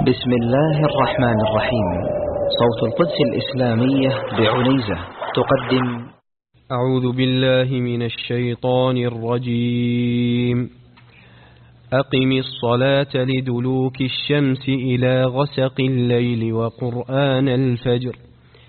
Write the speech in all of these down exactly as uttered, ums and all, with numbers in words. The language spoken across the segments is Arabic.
بسم الله الرحمن الرحيم. صوت القدس الإسلامية بعنيزة تقدم أعوذ بالله من الشيطان الرجيم. أقم الصلاة لدلوك الشمس إلى غسق الليل وقرآن الفجر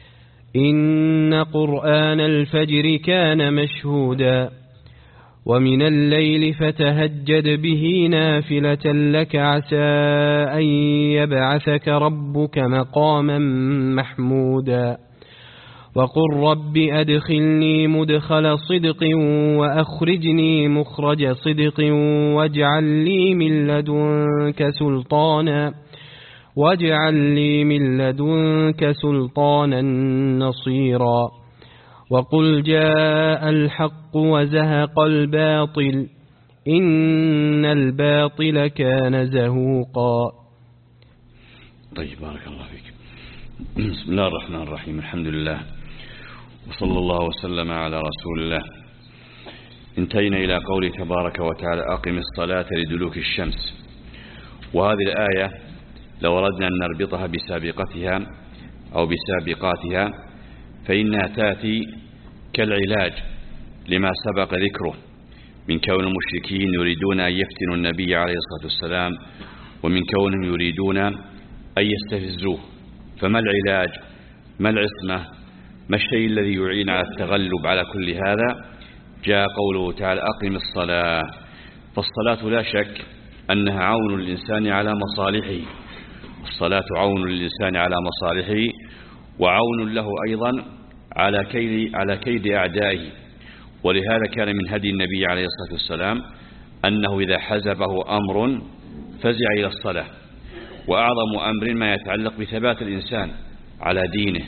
إن قرآن الفجر كان مشهودا ومن الليل فتهجد به نافلة لك عسى أن يبعثك ربك مقاما محمودا وقل رب أدخلني مدخل صدق وأخرجني مخرج صدق واجعل لي من لدنك سلطانا واجعل لي من لدنك سلطانا نصيرا وقل جاء الحق وزهق الباطل إن الباطل كان زهوقا. طيب، بارك الله فيك. بسم الله الرحمن الرحيم. الحمد لله وصلى الله وسلم على رسول الله. انتهينا إلى قوله تبارك وتعالى أقم الصلاة لدلوك الشمس. وهذه الآية لو أردنا أن نربطها بسابقتها أو بسابقاتها فإنها تأتي كالعلاج لما سبق ذكره من كون المشركين يريدون أن يفتنوا النبي عليه الصلاة والسلام ومن كونهم يريدون أن يستفزوه. فما العلاج؟ ما العصمة؟ ما الشيء الذي يعين على التغلب على كل هذا؟ جاء قوله تعالى أقم الصلاة. فالصلاة لا شك أنها عون للإنسان على مصالحه. الصلاة عون للإنسان على مصالحه وعون له أيضا على كيد على كيد أعدائه. ولهذا كان من هدي النبي عليه الصلاة والسلام أنه إذا حزبه أمر فزع إلى الصلاة. وأعظم أمر ما يتعلق بثبات الإنسان على دينه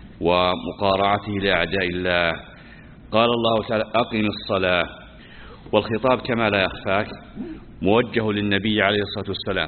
ومقارعته لأعداء الله. قال الله تعالى أقم الصلاة، والخطاب كما لا يخفاك موجه للنبي عليه الصلاة والسلام،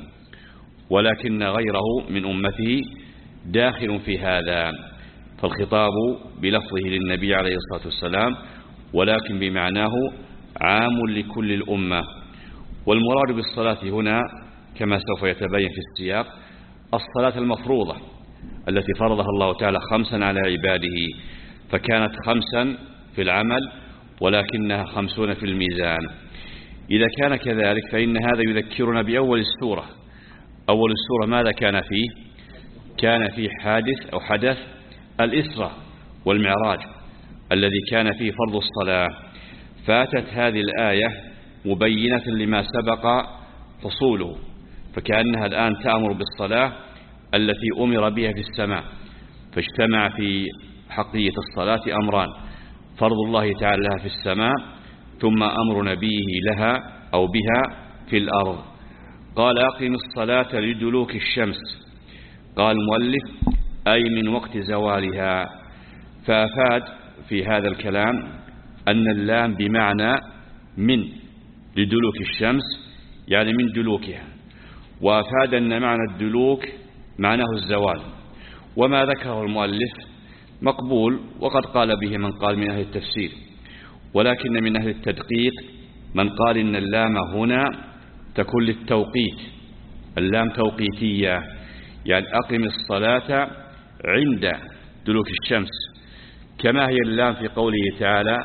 ولكن غيره من أمته داخل في هذا. فالخطاب بلفظه للنبي عليه الصلاة والسلام ولكن بمعناه عام لكل الأمة. والمراد بالصلاة هنا كما سوف يتبين في السياق الصلاة المفروضة التي فرضها الله تعالى خمسا على عباده، فكانت خمسا في العمل ولكنها خمسون في الميزان. إذا كان كذلك فإن هذا يذكرنا بأول السورة. أول السورة ماذا كان فيه؟ كان فيه حادث أو حدث الإسراء والمعراج الذي كان فيه فرض الصلاة. فاتت هذه الآية مبينة لما سبق فصوله، فكأنها الآن تأمر بالصلاة التي أمر بها في السماء. فاجتمع في حقية الصلاة أمران: فرض الله تعالى لها في السماء ثم أمر نبيه لها أو بها في الأرض. قال أقم الصلاة لدلوك الشمس. قال المؤلف أي من وقت زوالها. فأفاد في هذا الكلام أن اللام بمعنى من لدلوك الشمس، يعني من دلوكها. وأفاد أن معنى الدلوك معناه الزوال. وما ذكره المؤلف مقبول، وقد قال به من قال من أهل التفسير، ولكن من أهل التدقيق من قال إن اللام هنا تكون للتوقيت. اللام توقيتية، يعني أقم الصلاة عند دلوك الشمس، كما هي اللام في قوله تعالى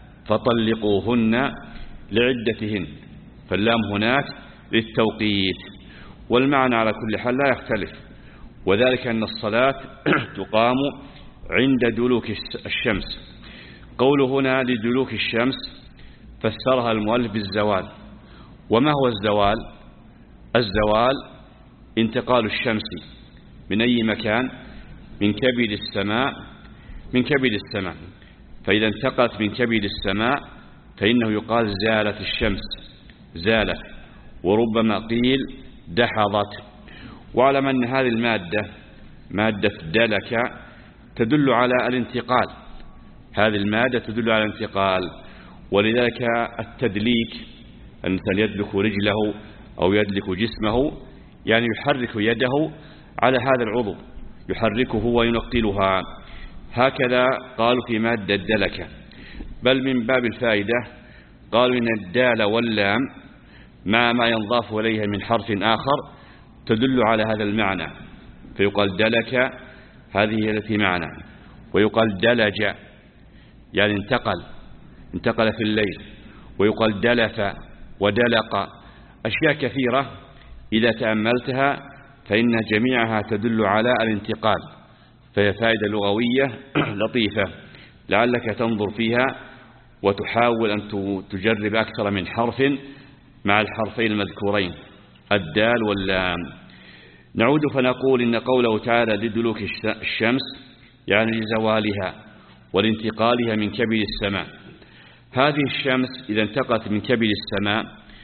فطلقوهن لعدتهن. فاللام هناك للتوقيت، والمعنى على كل حال لا يختلف، وذلك أن الصلاة تقام عند دلوك الشمس. قوله هنا لدلوك الشمس فسرها المؤلف بالزوال. وما هو الزوال؟ الزوال انتقال الشمس من أي مكان؟ من كبد السماء من كبد السماء فإذا انتقلت من كبد السماء فإنه يقال زالت الشمس، زالت، وربما قيل دحضت. واعلم أن هذه المادة مادة دلك تدل على الانتقال. هذه المادة تدل على الانتقال، ولذلك التدليك الإنسان يدلك رجله أو يدلك جسمه، يعني يحرك يده على هذا العضو، يحركه وينقلها. هكذا قالوا في مادة دلك. بل من باب الفائدة قالوا إن الدال واللام مع ما ينضاف إليها من حرف آخر تدل على هذا المعنى، فيقال دلك، هذه التي معنى، ويقال دلج يعني انتقل انتقل في الليل، ويقال دلف ودلق. أشياء كثيرة إذا تأملتها فإن جميعها تدل على الانتقال، فهي فائدة لغوية لطيفة، لعلك تنظر فيها وتحاول أن تجرب أكثر من حرف مع الحرفين المذكورين الدال واللام. نعود فنقول إن قوله تعالى لدلوك الشمس يعني لزوالها ولانتقالها من كبد السماء. هذه الشمس إذا انتقلت من كبد السماء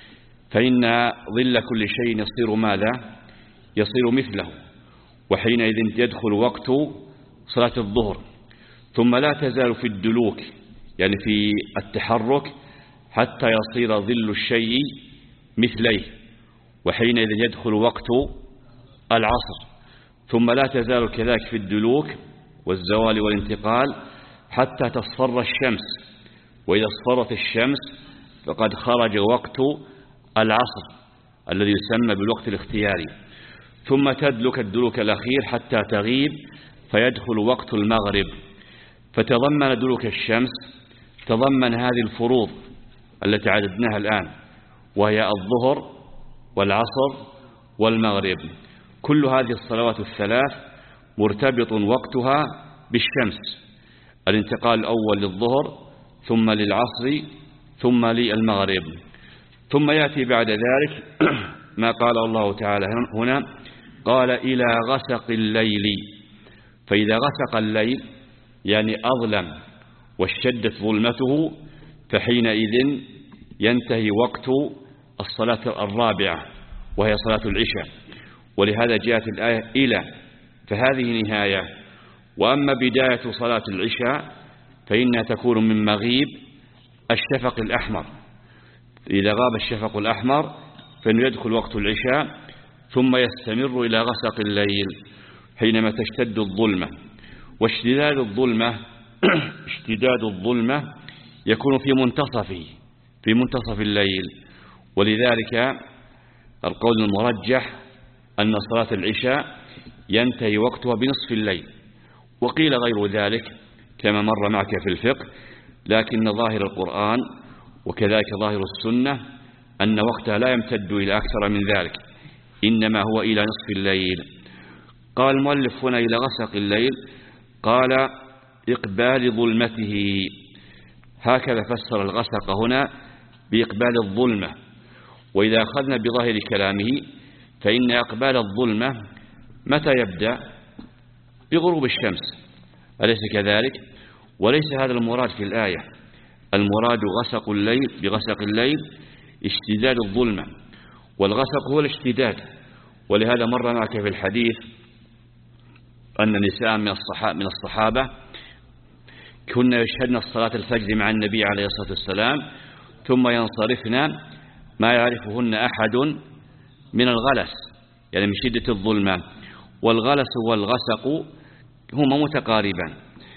فإن ظل كل شيء يصير ماذا؟ يصير مثله، وحينئذ يدخل وقت صلاة الظهر، ثم لا تزال في الدلوك يعني في التحرك حتى يصير ظل الشيء مثليه، وحينئذ يدخل وقت العصر، ثم لا تزال كذلك في الدلوك والزوال والانتقال حتى تصفر الشمس، وإذا اصفرت الشمس فقد خرج وقت العصر الذي يسمى بالوقت الاختياري، ثم تدلك الدلوك الأخير حتى تغيب فيدخل وقت المغرب. فتضمن دلوك الشمس تضمن هذه الفروض التي عددناها الآن، وهي الظهر والعصر والمغرب. كل هذه الصلوات الثلاث مرتبط وقتها بالشمس، الانتقال الأول للظهر ثم للعصر ثم للمغرب. ثم يأتي بعد ذلك ما قال الله تعالى هنا، قال إلى غسق الليل. فإذا غسق الليل يعني أظلم واشتدت ظلمته فحينئذ ينتهي وقت الصلاة الرابعة وهي صلاة العشاء، ولهذا جاءت الآية إلى، فهذه نهاية. وأما بداية صلاة العشاء فإنها تكون من مغيب الشفق الأحمر، إذا غاب الشفق الأحمر فإنه يدخل وقت العشاء ثم يستمر إلى غسق الليل حينما تشتد الظلمة. واشتداد الظلمة اشتداد الظلمة يكون في منتصفه في منتصف الليل، ولذلك القول المرجح أن صلاة العشاء ينتهي وقتها بنصف الليل، وقيل غير ذلك كما مر معك في الفقه، لكن ظاهر القرآن وكذلك ظاهر السنة أن وقتها لا يمتد إلى أكثر من ذلك، إنما هو إلى نصف الليل. قال المؤلف هنا إلى غسق الليل، قال إقبال ظلمته، هكذا فسر الغسق هنا بإقبال الظلمة. وإذا أخذنا بظاهر كلامه فإن إقبال الظلمة متى يبدأ؟ بغروب الشمس، أليس كذلك؟ وليس هذا المراد في الآية، المراد غسق الليل بغسق الليل اشتداد الظلمة، والغسق هو الاشتداد. ولهذا مر معك في الحديث أن نساء من الصحابة كنا يشهدن الصلاة الفجر مع النبي عليه الصلاة والسلام ثم ينصرفن ما يعرفهن أحد من الغلس، يعني من شدة الظلمة. والغلس والغسق هما متقاربان.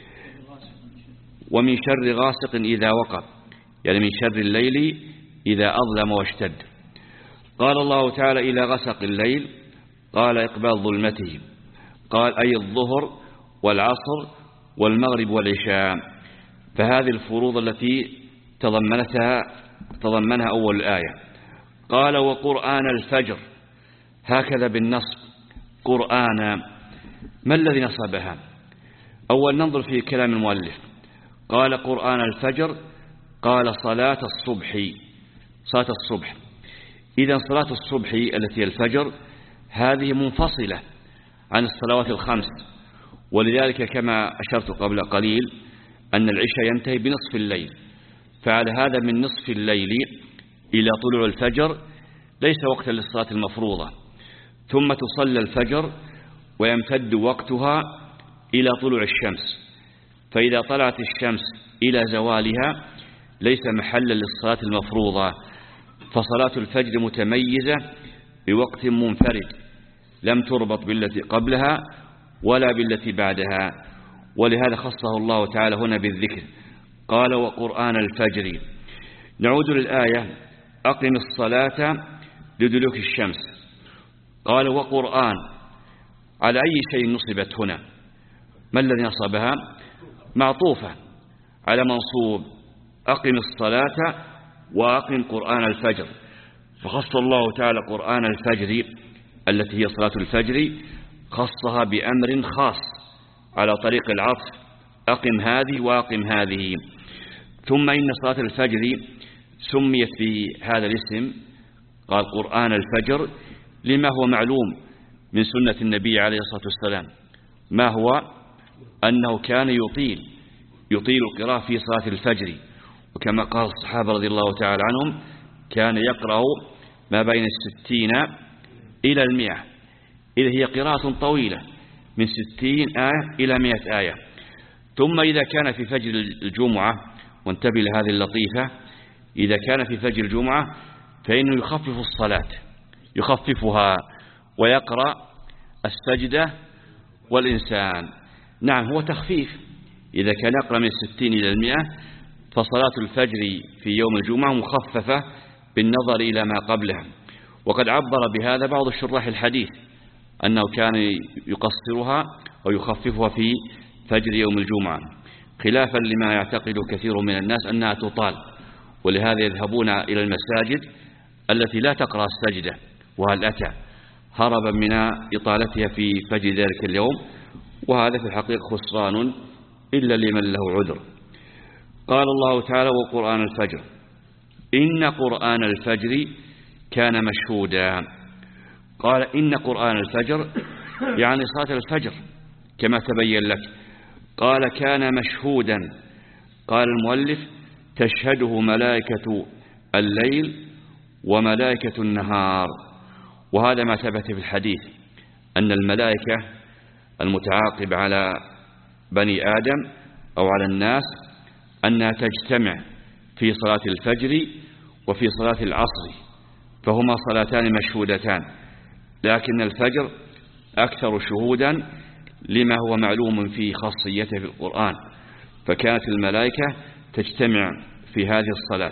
ومن شر غاسق إذا وقب، يعني من شر الليل إذا أظلم واشتد. قال الله تعالى إلى غسق الليل، قال إقبال ظلمته، قال أي الظهر والعصر والمغرب والعشاء. فهذه الفروض التي تضمنتها تضمنها أول الآية. قال وقرآن الفجر، هكذا بالنصب قرآن. ما الذي نصبها؟ أول ننظر في كلام المؤلف، قال قرآن الفجر، قال صلاة الصبح، صلاة الصبح. إذن صلاة الصبح التي الفجر هذه منفصلة عن الصلوات الخمس، ولذلك كما أشرت قبل قليل أن العشاء ينتهي بنصف الليل، فعلى هذا من نصف الليل إلى طلوع الفجر ليس وقتا للصلاة المفروضة، ثم تصلى الفجر ويمتد وقتها إلى طلوع الشمس، فإذا طلعت الشمس إلى زوالها ليس محلا للصلاة المفروضة. فصلاة الفجر متميزة بوقت منفرد لم تربط بالتي قبلها ولا بالتي بعدها، ولهذا خصه الله تعالى هنا بالذكر، قال وقرآن الفجر. نعود للآية، أقم الصلاة لدلوك الشمس. قال وقرآن على أي شيء نصبت هنا؟ ما الذي نصبها؟ معطوفة على منصوب أقم الصلاة وأقم قرآن الفجر، فخص الله تعالى قرآن الفجر التي هي صلاة الفجر، خصها بأمر خاص على طريق العطف، أقم هذه وأقم هذه. ثم إن صلاة الفجر سميت بهذا الاسم، قال قرآن الفجر، لما هو معلوم من سنة النبي عليه الصلاة والسلام، ما هو أنه كان يطيل يطيل القراءة في صلاة الفجر، وكما قال الصحابة رضي الله تعالى عنهم كان يقرأ ما بين الستين إلى المئة، إذا هي قراءة طويلة من ستين آية إلى مئة آية. ثم إذا كان في فجر الجمعة، وانتبه لهذه اللطيفة، إذا كان في فجر الجمعة فإنه يخفف الصلاة، يخففها ويقرأ السجدة والإنسان. نعم هو تخفيف، إذا كان يقرأ من الستين إلى المئة فصلاة الفجر في يوم الجمعة مخففة بالنظر إلى ما قبلها. وقد عبر بهذا بعض الشراح الحديث أنه كان يقصرها أو يخففها في فجر يوم الجمعة، خلافا لما يعتقد كثير من الناس أنها تطال، ولهذا يذهبون إلى المساجد التي لا تقرأ السجدة وهل أتى، هربا من إطالتها في فجر ذلك اليوم، وهذا في الحقيقة خسران إلا لمن له عذر. قال الله تعالى وقرآن الفجر إن قرآن الفجر كان مشهودا. قال إن قرآن الفجر يعني صلاة الفجر كما تبين لك. قال كان مشهودا، قال المؤلف تشهده ملائكة الليل وملائكة النهار، وهذا ما ثبت في الحديث أن الملائكة المتعاقب على بني آدم أو على الناس أنها تجتمع في صلاة الفجر وفي صلاة العصر، فهما صلاتان مشهودتان، لكن الفجر أكثر شهودا لما هو معلوم في خاصيته في القرآن، فكانت الملائكة تجتمع في هذه الصلاة.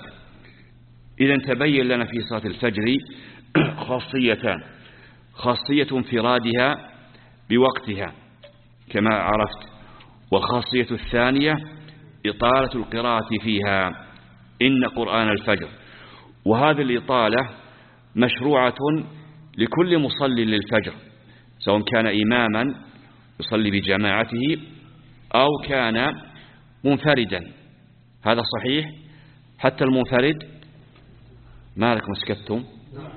إذن تبين لنا في صلاة الفجر خاصيتان: خاصية انفرادها بوقتها كما عرفت، والخاصية الثانية إطالة القراءة فيها إن قرآن الفجر. وهذه الإطالة مشروعة لكل مصلي للفجر، سواء كان إماما يصلي بجماعته أو كان منفردا. هذا صحيح، حتى المنفرد. مالك مسكتم؟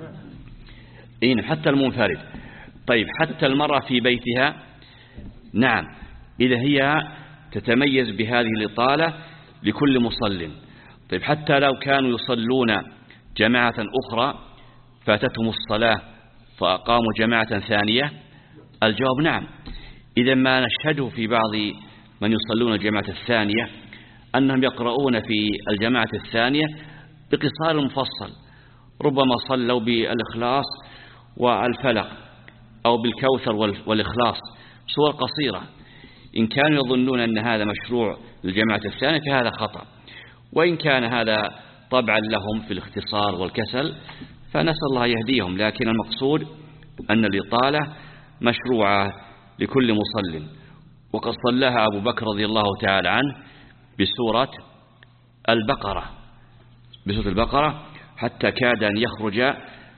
إيه، حتى المنفرد. طيب حتى المرأة في بيتها؟ نعم، إذا هي تتميز بهذه الإطالة لكل مصل. طيب حتى لو كانوا يصلون جماعة أخرى فاتتهم الصلاة فأقاموا جماعة ثانية؟ الجواب نعم. إذا ما نشهده في بعض من يصلون الجماعة الثانية أنهم يقرؤون في الجماعة الثانية بقصار مفصل، ربما صلوا بالإخلاص والفلق أو بالكوثر والإخلاص، سور قصيرة. إن كانوا يظنون أن هذا مشروع للجماعة الثانية فهذا خطأ، وإن كان هذا طبعا لهم في الاختصار والكسل فنسأل الله يهديهم، لكن المقصود أن الإطالة مشروعة لكل مصل. وقد صلىها أبو بكر رضي الله تعالى عنه بسورة البقرة بسورة البقرة حتى كاد أن يخرج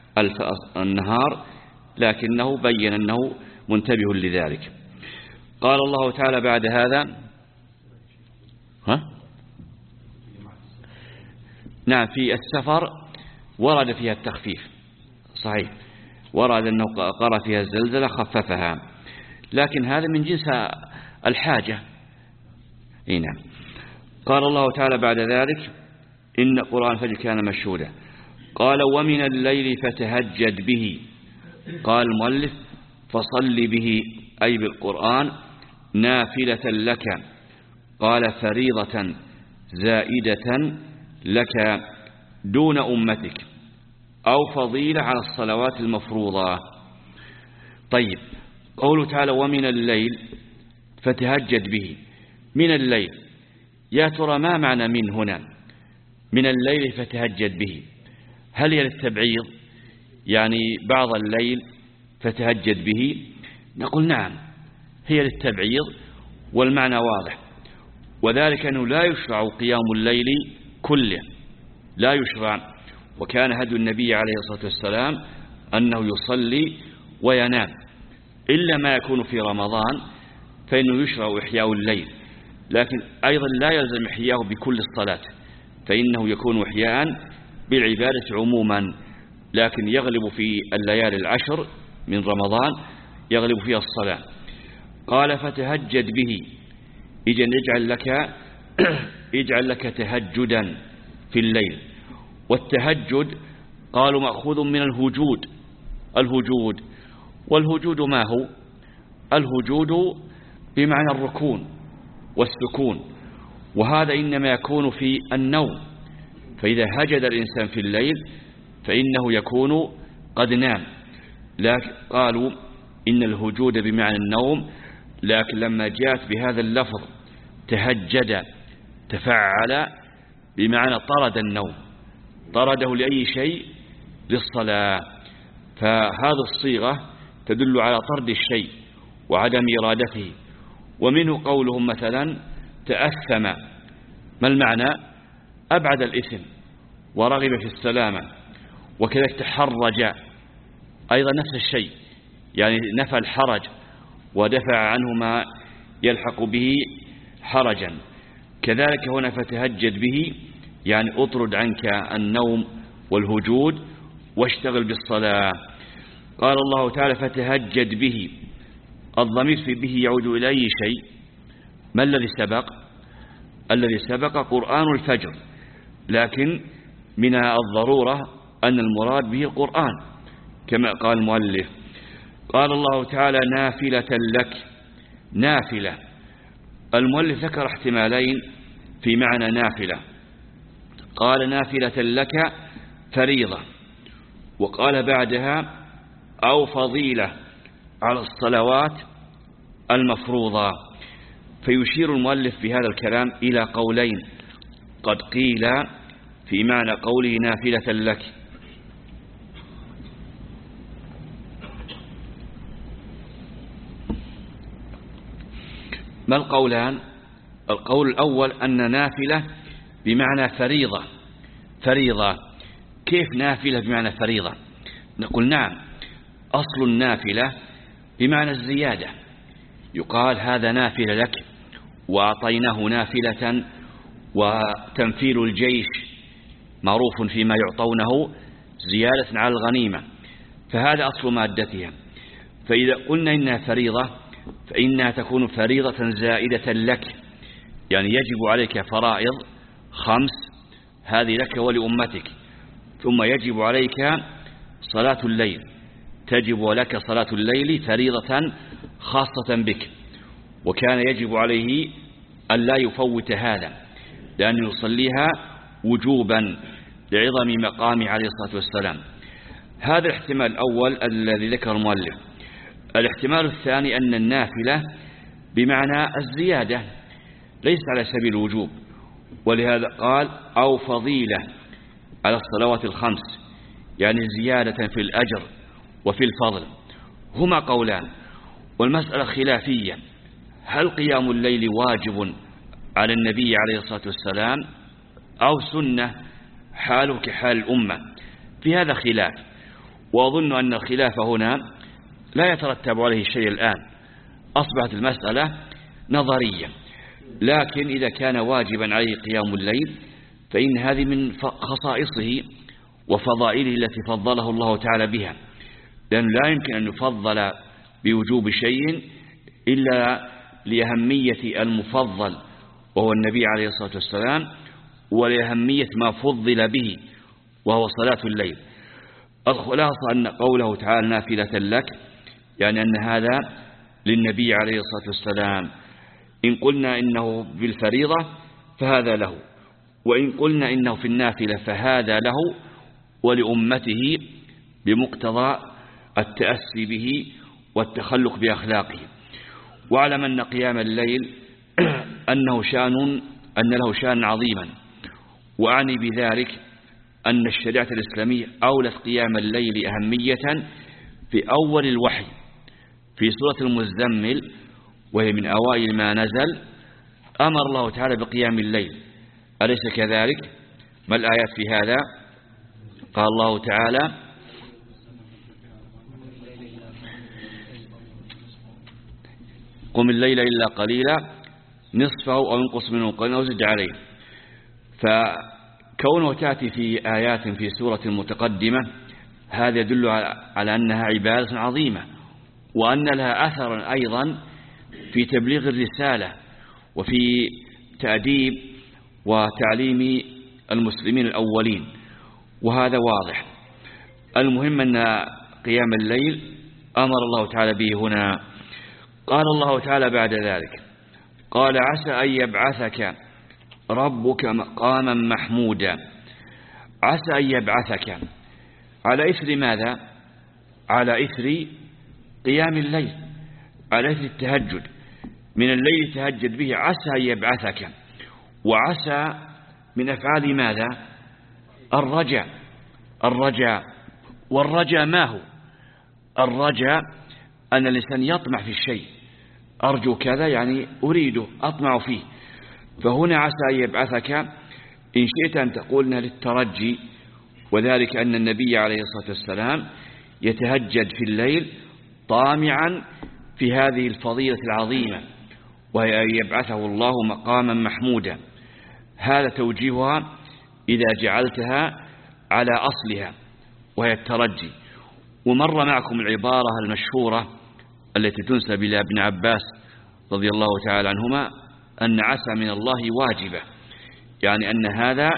النهار، لكنه بين أنه منتبه لذلك. قال الله تعالى بعد هذا ها؟ نعم، في السفر ورد فيها التخفيف، صحيح، ورد أنه قرأ فيها الزلزلة خففها، لكن هذا من جنس الحاجة. نعم. قال الله تعالى بعد ذلك إن قرآن الفجر كان مشهودا. قال ومن الليل فتهجد به. قال المؤلف فصل به أي بالقرآن نافلة لك، قال فريضة زائدة لك دون أمتك، أو فضيلة على الصلوات المفروضة. طيب، قوله تعالى ومن الليل فتهجد به، من الليل، يا ترى ما معنى من هنا؟ من الليل فتهجد به، هل هي للتبعيض؟ يعني بعض الليل فتهجد به، نقول نعم هي للتبعيض والمعنى واضح، وذلك أنه لا يشرع قيام الليل كله، لا يشرع. وكان هدي النبي عليه الصلاة والسلام أنه يصلي وينام، إلا ما يكون في رمضان فإنه يشرع إحياء الليل، لكن أيضا لا يلزم إحياءه بكل الصلاة، فإنه يكون إحياء بالعبادة عموما، لكن يغلب في الليالي العشر من رمضان يغلب فيها الصلاة. قال فتهجد به، إذن يجعل لك يجعل لك تهجدا في الليل. والتهجد قالوا مأخوذ من الهجود، الهجود والهجود ما هو؟ الهجود بمعنى الركون والسكون، وهذا إنما يكون في النوم، فإذا هجد الإنسان في الليل فإنه يكون قد نام. لكن قالوا إن الهجود بمعنى النوم، لكن لما جاءت بهذا اللفظ تهجد تفعل بمعنى طرد النوم، طرده لأي شيء للصلاة، فهذه الصيغة تدل على طرد الشيء وعدم إرادته. ومنه قولهم مثلا تأثم، ما المعنى؟ أبعد الإثم ورغب في السلامة. وكذلك تحرج أيضا نفس الشيء، يعني نفى الحرج ودفع عنه ما يلحق به حرجا. كذلك هنا فتهجد به، يعني أطرد عنك النوم والهجود واشتغل بالصلاة. قال الله تعالى فتهجد به، الضمير في به يعود إلى أي شيء؟ ما الذي سبق؟ الذي سبق قرآن الفجر، لكن من الضرورة أن المراد به القرآن كما قال المؤلف. قال الله تعالى نافلة لك، نافلة. المؤلف ذكر احتمالين في معنى نافلة، قال نافلة لك فريضة، وقال بعدها أو فضيلة على الصلوات المفروضة. فيشير المؤلف في هذا الكلام إلى قولين قد قيل في معنى قوله نافلة لك. ما القولان؟ القول الأول أن نافلة بمعنى فريضة، فريضة. كيف نافلة بمعنى فريضة؟ نقول نعم، أصل النافلة بمعنى الزيادة، يقال هذا نافلة لك، وأعطيناه نافلة. وتنفيل الجيش معروف فيما يعطونه زيادة على الغنيمة، فهذا أصل مادتها. فإذا قلنا إنها فريضة فإنها تكون فريضة زائدة لك، يعني يجب عليك فرائض خمس، هذه لك ولأمتك، ثم يجب عليك صلاة الليل، تجب لك صلاة الليل فريضة خاصة بك، وكان يجب عليه أن لا يفوت هذا، لأنه يصليها وجوبا لعظم مقامه عليه الصلاة والسلام. هذا الاحتمال الأول الذي ذكر المؤلف. الاحتمال الثاني أن النافلة بمعنى الزيادة ليس على سبيل الوجوب، ولهذا قال أو فضيلة على الصلوات الخمس، يعني زيادة في الأجر وفي الفضل. هما قولان، والمسألة خلافية، هل قيام الليل واجب على النبي عليه الصلاة والسلام أو سنة حاله كحال الأمة؟ في هذا خلاف، وأظن أن الخلاف هنا لا يترتب عليه شيء الآن، أصبحت المسألة نظرية. لكن إذا كان واجبا عليه قيام الليل فإن هذه من خصائصه وفضائله التي فضله الله تعالى بها، لأنه لا يمكن أن يفضل بوجوب شيء إلا لأهمية المفضل وهو النبي عليه الصلاة والسلام، ولأهمية ما فضل به وهو صلاة الليل. الخلاصة أن قوله تعالى نافلة لك، يعني أن هذا للنبي عليه الصلاة والسلام. إن قلنا إنه بالفريضة فهذا له، وإن قلنا إنه في النافلة فهذا له ولأمته بمقتضى التأسي به والتخلق بأخلاقه. واعلم أن قيام الليل أنه شان أن له شان عظيما، وأعني بذلك أن الشريعة الإسلامية أولت قيام الليل أهمية في أول الوحي في سورة المزمل وهي من أوائل ما نزل أمر الله تعالى بقيام الليل، أليس كذلك؟ ما الآيات في هذا؟ قال الله تعالى: قم الليل إلا قليلا نصفه أو انقص منه قليلا أو زد عليه. فكونه تأتي في آيات في سورة متقدمة هذا يدل على أنها عبادة عظيمة، وأن لها أثرا أيضا في تبليغ الرسالة وفي تأديب وتعليم المسلمين الأولين، وهذا واضح. المهم أن قيام الليل أمر الله تعالى به هنا. قال الله تعالى بعد ذلك: قال: عسى أن يبعثك ربك مقاما محمودا. عسى أن يبعثك على إثر ماذا؟ على إثر قيام الليل، على إثر التهجد، من الليل تهجد به. عسى أن يبعثك، وعسى من أفعال ماذا؟ الرجاء. الرجاء والرجاء ما هو؟ الرجاء أن الإنسان يطمع في الشيء، أرجو كذا يعني أريده، أطمع فيه. فهنا عسى أن يبعثك إن شئت أن تقول إنها للترجي، وذلك أن النبي عليه الصلاة والسلام يتهجد في الليل طامعا في هذه الفضيلة العظيمة، وهي أن يبعثه الله مقاما محمودا. هذا توجيهها إذا جعلتها على أصلها وهي الترجي. ومر معكم العبارة المشهورة التي تنسب إلى ابن عباس رضي الله تعالى عنهما أن عسى من الله واجبة، يعني أن هذا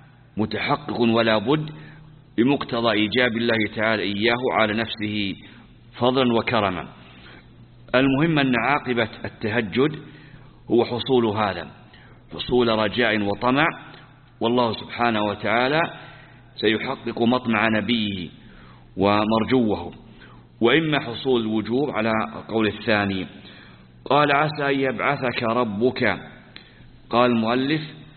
متحقق ولا بد بمقتضى إيجاب الله تعالى إياه على نفسه فضلا وكرما. المهم أن عاقبة التهجد هو حصول هذا، حصول رجاء وطمع، والله سبحانه وتعالى سيحقق مطمع نبيه ومرجوه. وإما حصول الوجوب على القول الثاني. قال: عسى أن يبعثك ربك. قال المؤلف: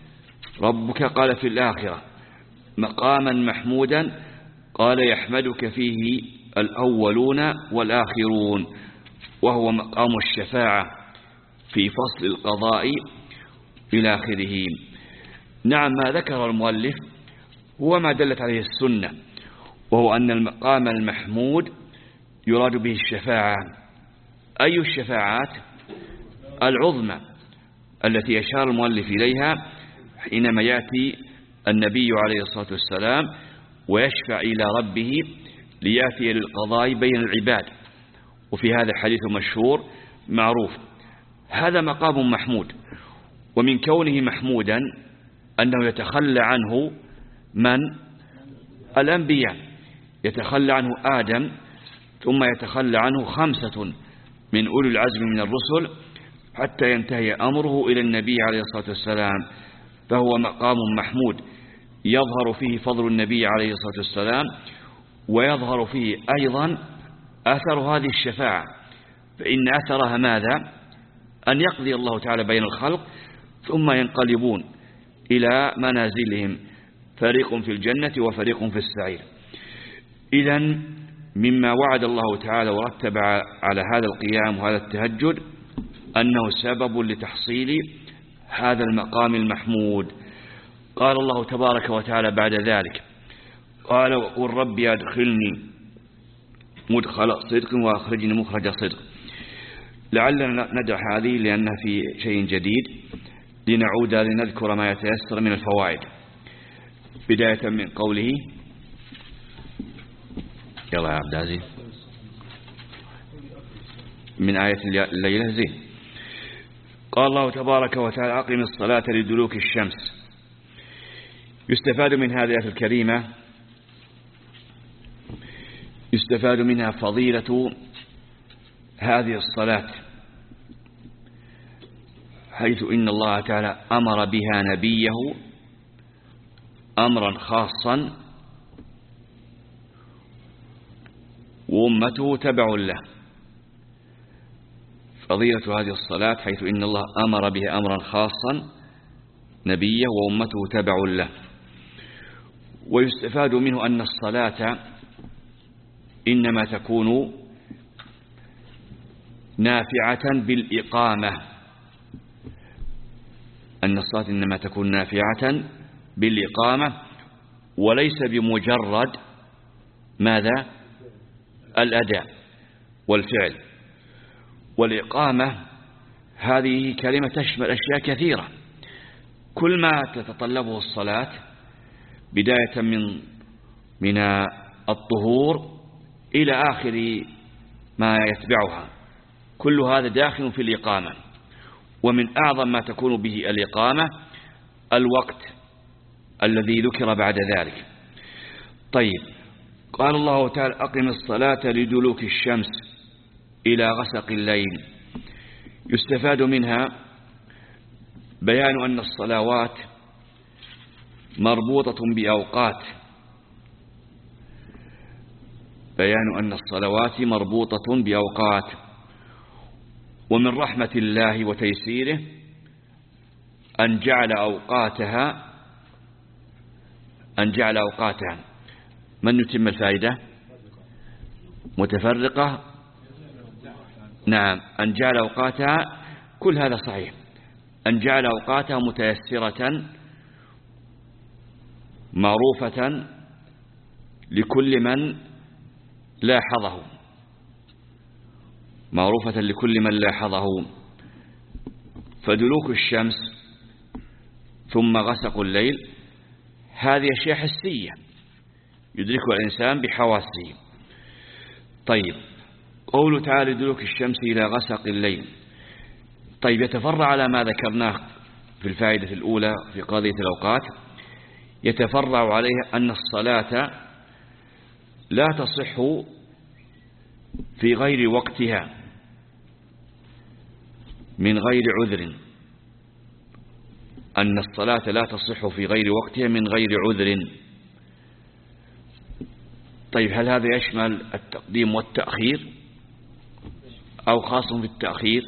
ربك قال في الآخرة مقاما محمودا، قال يحمدك فيه الأولون والآخرون، وهو مقام الشفاعة في فصل القضاء إلى آخره. نعم، ما ذكر المؤلف هو ما دلت عليه السنة، وهو أن المقام المحمود يراد به الشفاعة. أي الشفاعات؟ العظمى التي يشار المؤلف إليها حينما يأتي النبي عليه الصلاة والسلام ويشفع إلى ربه ليأتي للقضاء بين العباد. وفي هذا حديث مشهور معروف. هذا مقام محمود، ومن كونه محمودا أنه يتخلى عنه من؟ الأنبياء. يتخلى عنه آدم، ثم يتخلى عنه خمسة من أولي العزم من الرسل، حتى ينتهي أمره إلى النبي عليه الصلاة والسلام. فهو مقام محمود يظهر فيه فضل النبي عليه الصلاة والسلام، ويظهر فيه أيضا أثر هذه الشفاعة. فإن أثرها ماذا؟ أن يقضي الله تعالى بين الخلق ثم ينقلبون إلى منازلهم، فريق في الجنة وفريق في السعير. إذن مما وعد الله تعالى ورتب على هذا القيام وهذا التهجد أنه سبب لتحصيل هذا المقام المحمود. قال الله تبارك وتعالى بعد ذلك: قال: وقل ربي أدخلني مدخل صدق وأخرجني مخرج صدق. لعلنا ندع هذه لأنها في شيء جديد، لنعود لنذكر ما يتيسر من الفوائد، بداية من قوله. يلا يا عبد العزيز، من آية الليلة زين. قال الله تبارك وتعالى: أقم الصلاة لدلوك الشمس. يستفاد من هذه الآية الكريمة يستفاد منها فضيلة هذه الصلاة، حيث إن الله تعالى أمر بها نبيه أمرا خاصا، وأمته تبع له. فضيلة هذه الصلاة حيث إن الله أمر بها أمرا خاصا نبيه وأمته تبع له. ويستفاد منه أن الصلاة إنما تكون نافعة بالإقامة أن الصلاة إنما تكون نافعة بالإقامة وليس بمجرد ماذا؟ الأداء والفعل. والإقامة هذه كلمة تشمل أشياء كثيرة، كل ما تتطلبه الصلاة بداية من من الطهور إلى آخر ما يتبعها، كل هذا داخل في الإقامة. ومن أعظم ما تكون به الإقامة الوقت الذي ذكر بعد ذلك. طيب، قال الله تعالى: أقم الصلاة لدلوك الشمس إلى غسق الليل. يستفاد منها بيان أن الصلوات مربوطة بأوقات بيان أن الصلوات مربوطة بأوقات ومن رحمة الله وتيسيره أن جعل أوقاتها أن جعل أوقاتها من يتم الفائدة متفرقة. نعم، أن جعل أوقاتها، كل هذا صحيح، أن جعل أوقاتها متيسرة معروفة لكل من لاحظه معروفة لكل من لاحظه فدلوك الشمس ثم غسق الليل هذه أشياء حسية يدركها الإنسان بحواسه. طيب، قوله تعالى: دلوك الشمس إلى غسق الليل. طيب، يتفرع على ما ذكرناه في الفائدة الأولى في قضية الأوقات، يتفرع عليها أن الصلاة لا تصح في غير وقتها من غير عذر أن الصلاة لا تصح في غير وقتها من غير عذر. طيب، هل هذا يشمل التقديم والتأخير أو خاص في التأخير؟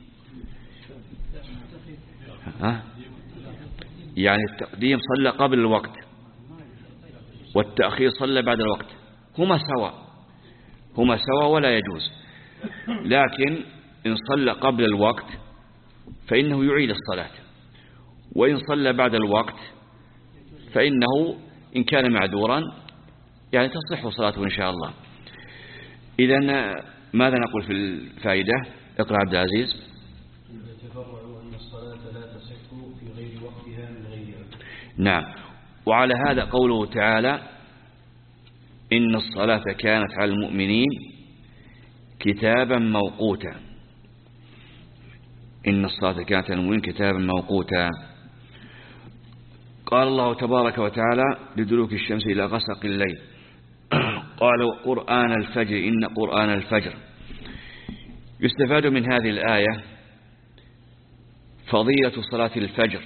ها؟ يعني التقديم صلى قبل الوقت والتأخير صلى بعد الوقت، هما سواء هما سواء ولا يجوز. لكن إن صلى قبل الوقت فإنه يعيد الصلاة، وإن صلى بعد الوقت فإنه إن كان معذورا يعني تصح صلاته إن شاء الله. إذن ماذا نقول في الفائدة؟ اقرأ عبد العزيز. يتفرع أن الصلاة لا تصح في غير وقتها من غير عذر. نعم، وعلى هذا قوله تعالى: إن الصلاة كانت على المؤمنين كتابا موقوتا. إن الصلاة كانت على المؤمنين كتابا موقوتا. قال الله تبارك وتعالى: لدلوك الشمس إلى غسق الليل. قالوا: قرآن الفجر إن قرآن الفجر. يستفاد من هذه الآية فضيلة صلاة الفجر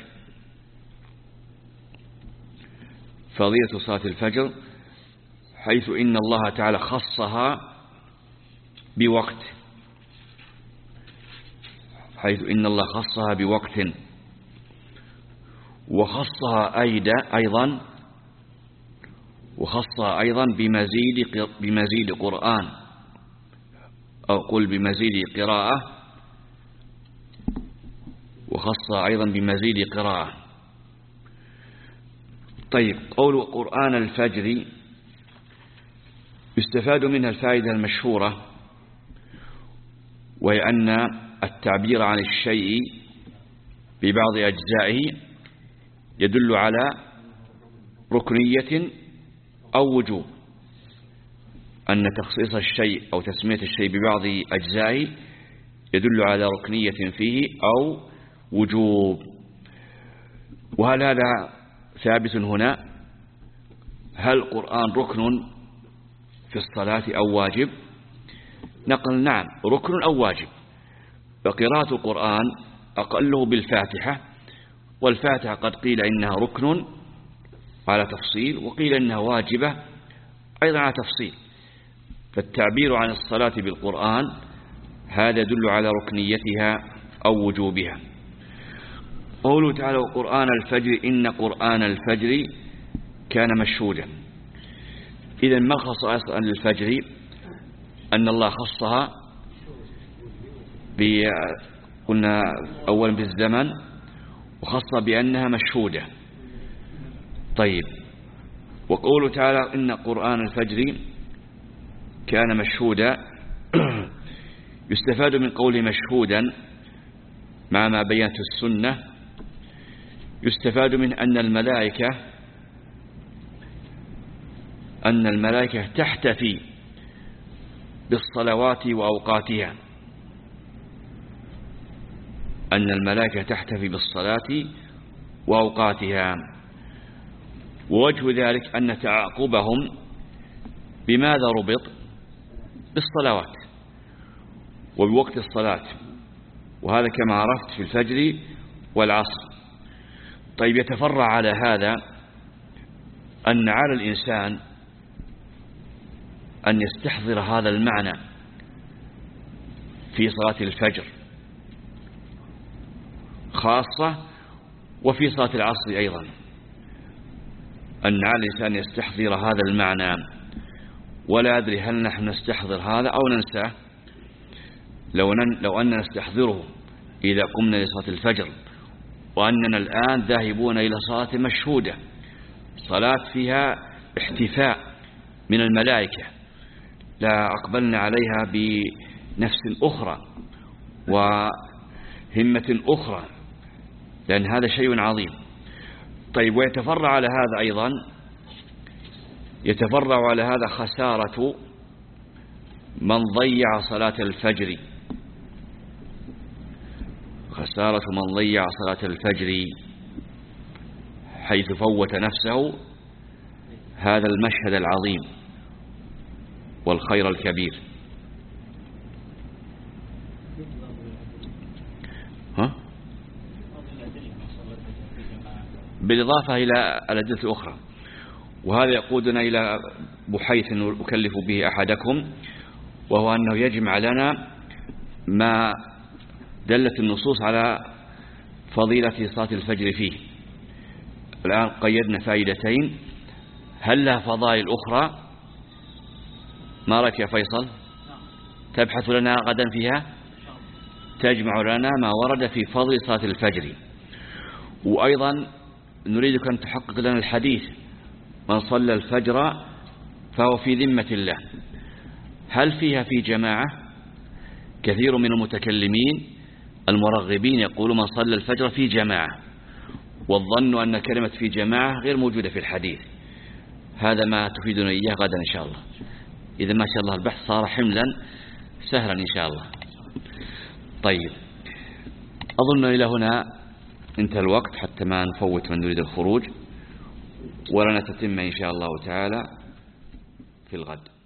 فضيلة صلاة الفجر حيث إن الله تعالى خصها بوقت حيث إن الله خصها بوقت وخصها أيضا وخصها أيضا بمزيد بمزيد قرآن أو قل بمزيد قراءة وخصها أيضا بمزيد قراءة. طيب، قول قرآن الفجر يستفاد منها الفائدة المشهورة، وهي أن التعبير عن الشيء ببعض أجزائه يدل على ركنية أو وجوب، أن تخصيص الشيء أو تسمية الشيء ببعض أجزائه يدل على ركنية فيه أو وجوب. وهل هذا ثابت هنا؟ هل القرآن ركن في الصلاة أو واجب؟ نقل نعم، ركن أو واجب. فقراءة القرآن أقله بالفاتحة، والفاتحة قد قيل إنها ركن على تفصيل، وقيل إنها واجبة أيضا على تفصيل. فالتعبير عن الصلاة بالقرآن هذا يدل على ركنيتها أو وجوبها. قوله تعالى: وقرآن الفجر إن قرآن الفجر كان مشهودا. إذن ما خصائص الفجر؟ أن الله خصها قلنا أولا بالزمن، وخصها بأنها مشهودة. طيب، وقوله تعالى إن قرآن الفجر كان مشهودا، يستفاد من قول مشهودا مع ما بينت السنة، يستفاد من أن الملائكة أن الملائكة تحتفي بالصلوات وأوقاتها، أن الملائكة تحتفي بالصلاة وأوقاتها. ووجه ذلك أن تعاقبهم بماذا ربط؟ بالصلوات وبوقت الصلاة، وهذا كما عرفت في الفجر والعصر. طيب، يتفرع على هذا أن على الإنسان أن يستحضر هذا المعنى في صلاة الفجر خاصة، وفي صلاة العصر أيضا، أن على الإنسان يستحضر هذا المعنى. ولا أدري هل نحن نستحضر هذا أو ننساه. لو, لو أننا نستحضره إذا قمنا لصلاة الفجر، وأننا الآن ذاهبون إلى صلاة مشهودة، صلاة فيها احتفاء من الملائكة، لا أقبلنا عليها بنفس أخرى وهمة أخرى، لأن هذا شيء عظيم. طيب، ويتفرع على هذا أيضا يتفرع على هذا خسارة من ضيع صلاة الفجر، خسارة من ضيع صلاة الفجر حيث فوت نفسه هذا المشهد العظيم والخير الكبير. ها؟ بالإضافة إلى الأدلة الأخرى، وهذا يقودنا إلى بحيث أكلف به أحدكم، وهو أنه يجمع لنا ما دلت النصوص على فضيلة صلاة الفجر فيه. الآن قيدنا فائدتين، هل لها فضائل أخرى؟ ما رأيك يا فيصل؟ تبحث لنا غدا فيها، تجمع لنا ما ورد في فضل صلاة الفجر. وأيضا نريدك أن تحقق لنا الحديث من صلى الفجر فهو في ذمة الله، هل فيها في جماعة؟ كثير من المتكلمين المرغبين يقولون من صلى الفجر في جماعة، والظن أن كلمة في جماعة غير موجودة في الحديث. هذا ما تفيدنا إياه غدا إن شاء الله. إذا ما شاء الله البحث صار حملا سهلا إن شاء الله. طيب، أظن إلى هنا انتهى الوقت حتى ما نفوت من نريد الخروج، ولنا تتم إن شاء الله تعالى في الغد.